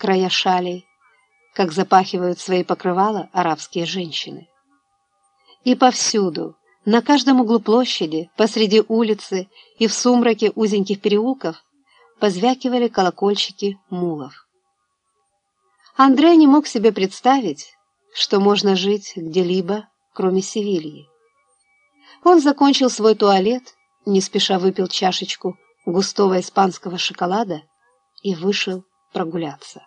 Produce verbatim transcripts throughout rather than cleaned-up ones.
края шалей, как запахивают свои покрывала арабские женщины. И повсюду, на каждом углу площади, посреди улицы и в сумраке узеньких переулков позвякивали колокольчики мулов. Андре не мог себе представить, что можно жить где-либо, кроме Севильи. Он закончил свой туалет, не спеша выпил чашечку густого испанского шоколада и вышел прогуляться.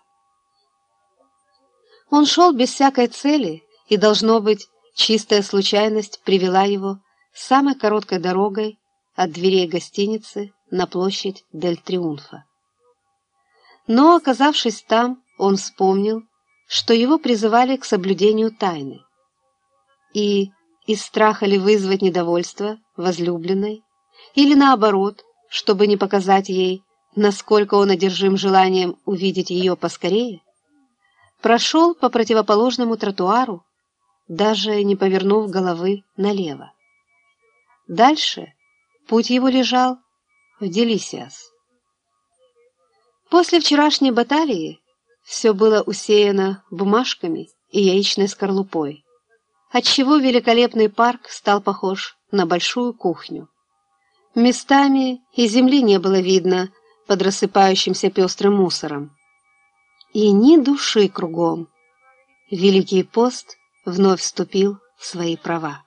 Он шел без всякой цели, и, должно быть, чистая случайность привела его самой короткой дорогой от дверей гостиницы на площадь Дель Триунфа. Но, оказавшись там, он вспомнил, что его призывали к соблюдению тайны. И из страха ли вызвать недовольство возлюбленной, или наоборот, чтобы не показать ей, насколько он одержим желанием увидеть ее поскорее, прошел по противоположному тротуару, даже не повернув головы налево. Дальше путь его лежал в Делисиас. После вчерашней баталии все было усеяно бумажками и яичной скорлупой, отчего великолепный парк стал похож на большую кухню. Местами и земли не было видно под рассыпающимся пестрым мусором. И ни души кругом. Великий пост вновь вступил в свои права.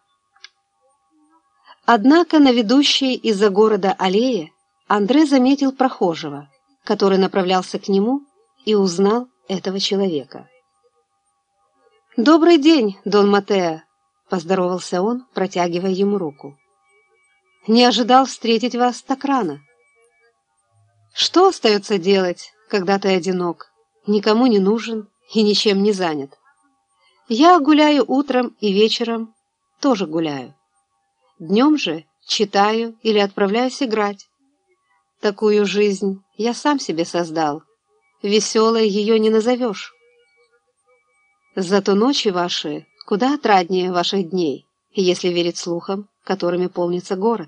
Однако на ведущей из-за города аллее Андре заметил прохожего, который направлялся к нему, и узнал этого человека. «Добрый день, Дон Матео», — поздоровался он, протягивая ему руку. «Не ожидал встретить вас так рано». «Что остается делать, когда ты одинок, никому не нужен и ничем не занят? Я гуляю утром и вечером тоже гуляю. Днем же читаю или отправляюсь играть. Такую жизнь я сам себе создал. Веселой ее не назовешь. Зато ночи ваши куда отраднее ваших дней, если верить слухам, которыми полнится город.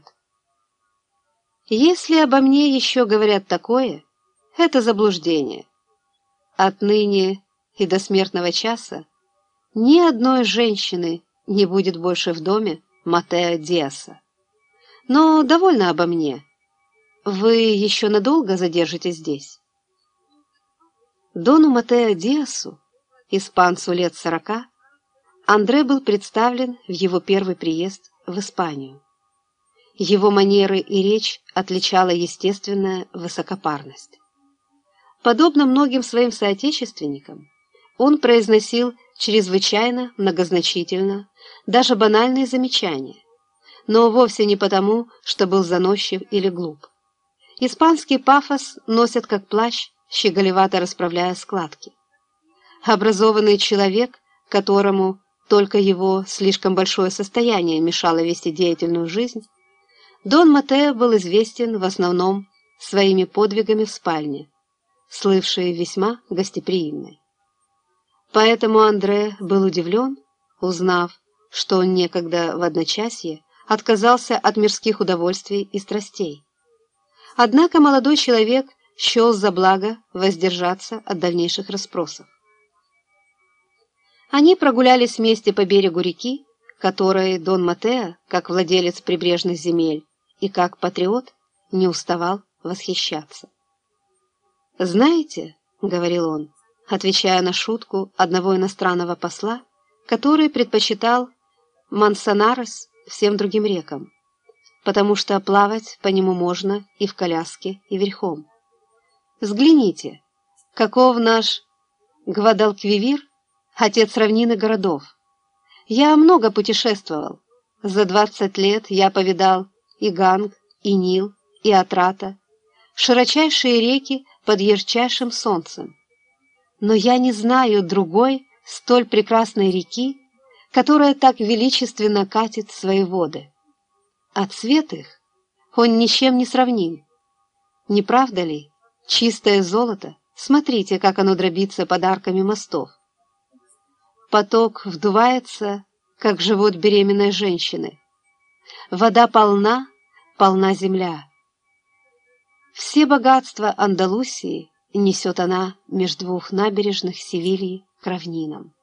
Если обо мне еще говорят такое, это заблуждение. Отныне и до смертного часа ни одной женщины не будет больше в доме Матео Диаса. Но довольно обо мне. Вы еще надолго задержитесь здесь?» Дону Матео Диасу, испанцу лет сорока, Андре был представлен в его первый приезд в Испанию. Его манеры и речь отличала естественная высокопарность. Подобно многим своим соотечественникам, он произносил чрезвычайно многозначительно, даже банальные замечания, но вовсе не потому, что был заносчив или глуп. Испанский пафос носят как плащ, щеголевато расправляя складки. Образованный человек, которому только его слишком большое состояние мешало вести деятельную жизнь, Дон Матео был известен в основном своими подвигами в спальне, слывшей весьма гостеприимной. Поэтому Андре был удивлен, узнав, что он некогда в одночасье отказался от мирских удовольствий и страстей. Однако молодой человек счел за благо воздержаться от дальнейших расспросов. Они прогулялись вместе по берегу реки, которой Дон Матео, как владелец прибрежных земель и как патриот, не уставал восхищаться. «Знаете, — говорил он, отвечая на шутку одного иностранного посла, который предпочитал Мансанарес всем другим рекам, потому что плавать по нему можно и в коляске, и верхом. Взгляните, каков наш Гвадалквивир, отец равнины городов. Я много путешествовал. За двадцать лет я повидал и Ганг, и Нил, и Атрата, широчайшие реки под ярчайшим солнцем. Но я не знаю другой столь прекрасной реки, которая так величественно катит свои воды. А цвет их, он ни с чем не сравним. Не правда ли? Чистое золото, смотрите, как оно дробится под арками мостов. Поток вдувается, как живот беременной женщины. Вода полна, полна земля. Все богатства Андалусии несет она между двух набережных Севильи к равнинам.